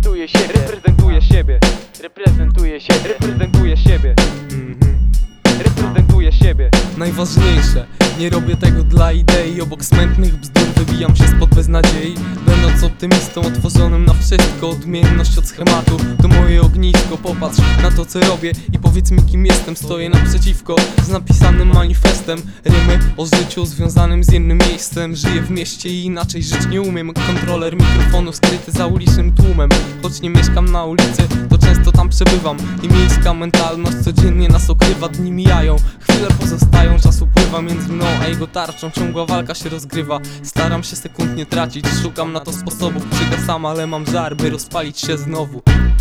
Reprezentuje siebie, reprezentuje siebie, reprezentuje siebie, reprezentuje siebie, reprezentuje siebie. Najważniejsze, nie robię tego dla idei. Obok smętnych bzdur wybijam się spod beznadziei. Będąc optymistą otworzonym na wszystko, odmienność od schematu to moje ognisko. Popatrz na to co robię i powiedz mi kim jestem. Stoję naprzeciwko z napisanym manifestem. Rymy o życiu związanym z jednym miejscem. Żyję w mieście i inaczej żyć nie umiem. Kontroler mikrofonu skryty za ulicznym tłumem. Choć nie mieszkam na ulicy, to często tam przebywam. I miejska mentalność codziennie nas okrywa. Dni mijają, chwile pozostają, czas upływa między mną a jego tarczą. Ciągła walka się rozgrywa, staram się sekund nie tracić. Szukam na to sposobów, przygasam, ale mam żar, by rozpalić się znowu.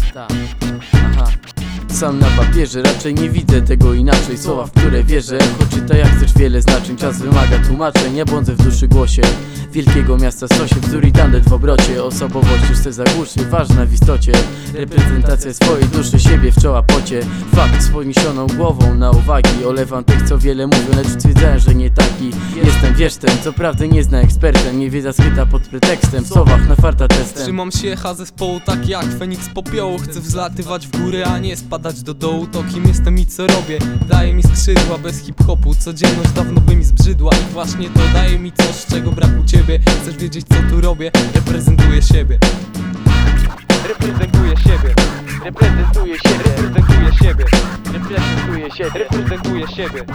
Aha. Sam na papierze, raczej nie widzę tego inaczej. Słowa, w które wierzę, echo czyta jak chcesz wiele znaczeń. Czas wymaga tłumaczeń, ja błądzę w duszy głosie wielkiego miasta stosie, wzór i tandet w obrocie. Osobowość już se zagłuszy, ważna w istocie. Reprezentacja swojej duszy, siebie w czoła pocie. Fakt z podniesioną głową na uwagi. Olewam tych co wiele mówią, lecz stwierdzają, że nie taki jestem, wiesz ten, co prawdy nie zna ekspertem. Nie wiedza skryta pod pretekstem, w słowach na farta testem. Trzymam się echa zespołu tak jak Feniks popiołu. Chcę wzlatywać w górę, a nie spadać do dołu. To kim jestem i co robię, daje mi skrzydła. Bez hip-hopu codzienność dawno by mi zbrzydła. I właśnie to daje mi coś, czego brak u ciebie. Chcesz wiedzieć co tu robię? Reprezentuję siebie. Reprezentuje siebie, reprezentuje siebie, reprezentuje siebie, reprezentuje siebie, reprezentuje siebie,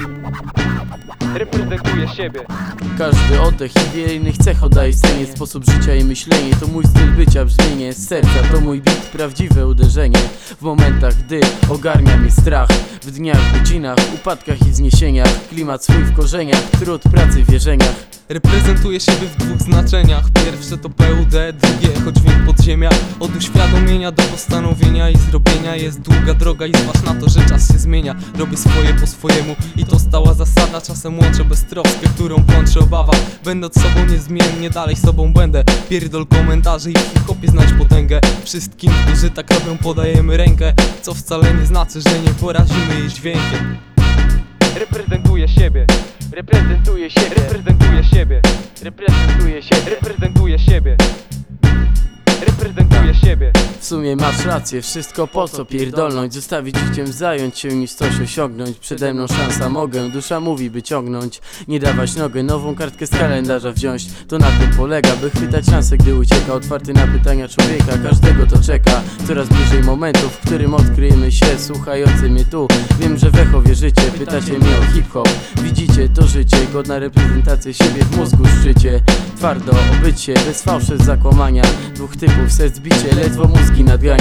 reprezentuje siebie. Każdy oddech i wiele innych cech oddaje scenie. Sposób życia i myślenie to mój styl bycia, brzmienie z serca to mój beat, prawdziwe uderzenie. W momentach, gdy ogarnia mnie strach, w dniach, godzinach, upadkach i wzniesieniach. Klimat swój w korzeniach, trud, pracy, wierzeniach. Reprezentuję siebie w dwóch znaczeniach. Pierwsze to PUD, drugie echo dźwięk podziemia. Od uświadomienia do postanowienia i zrobienia jest długa droga i zważ na to, że czas się zmienia. Robię swoje po swojemu i to stała zasada. Czasem łączę beztroskę, którą plącze obawa. Będąc sobą niezmiennie, dalej sobą będę. Pierdol komentarzy i w hip-hopie znajdź potęgę. Wszystkim, którzy tak robią, podajemy rękę, co wcale nie znaczy, że nie porazimy jej dźwiękiem. Reprezentuje siebie, reprezentuje siebie, reprezentuje siebie, reprezentuje siebie, reprezentuje siebie, reprezentuje siebie. W sumie masz rację, wszystko po co pierdolnąć. Zostawić życiem, zająć się niż coś osiągnąć. Przede mną szansa, mogę, dusza mówi by ciągnąć. Nie dawać nogę, nową kartkę z kalendarza wziąć. To na tym polega, by chwytać szansę, gdy ucieka. Otwarty na pytania człowieka, każdego to czeka. Coraz bliżej momentu, w którym odkryjemy się. Słuchający mnie tu, wiem, że w echo wierzycie. Pytacie mnie o hip-hop, widzicie to życie. Godna reprezentacja siebie w mózgu szczycie. Twardo obycie, bez fałszy zakłamania. Dwóch typów, serc bicie, ledwo mózgi nadgania.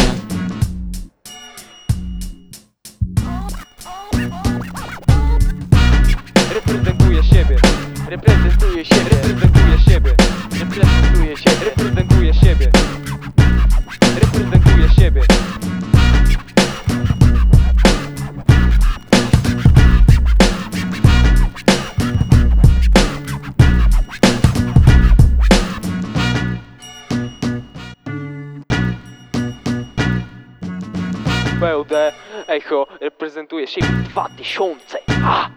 Reprezentuje siebie, reprezentuje siebie, reprezentuje siebie, reprezentuje siebie, reprezentuje siebie, reprezentuje siebie. PUD, echo, reprezentuje siebie 2000.